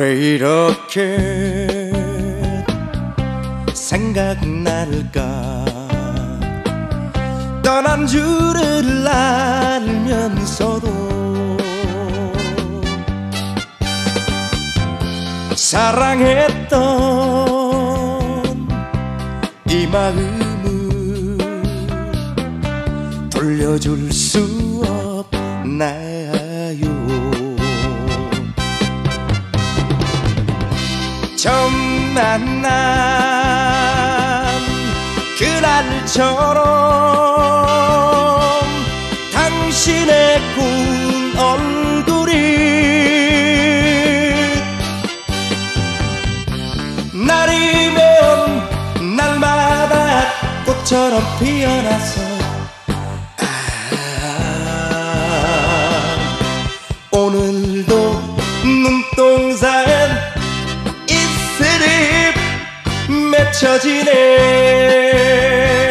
왜 이렇게 생각날까? 떠난 줄을 알면서도 사랑했던 이 마음을 돌려줄 수 없나요? 처음 만난 그날처럼 당신의 고운 얼굴이 날이면 날마다 꽃처럼 피어나서 오늘도 눈동자엔 이슬이 맺혀지네.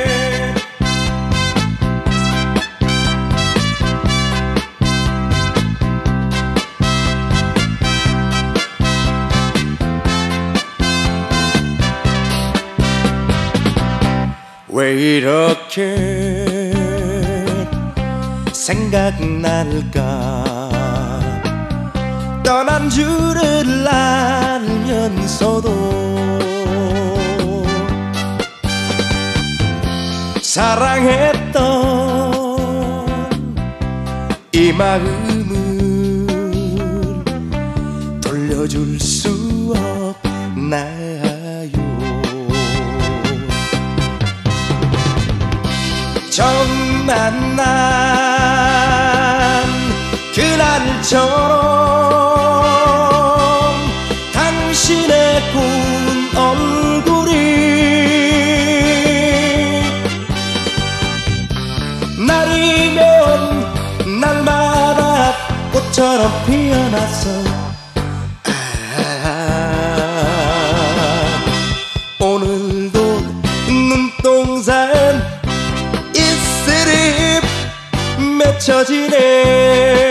왜 이렇게 생각날까? 떠난 줄을 알면서도 사랑했던 이 마음을 돌려줄 수 없나요? 처음 만난 그날처럼 당신의 고운 얼굴이 날이면 날마다 꽃처럼 피어나서 오늘도 눈동자엔 이슬이 맺혀지네.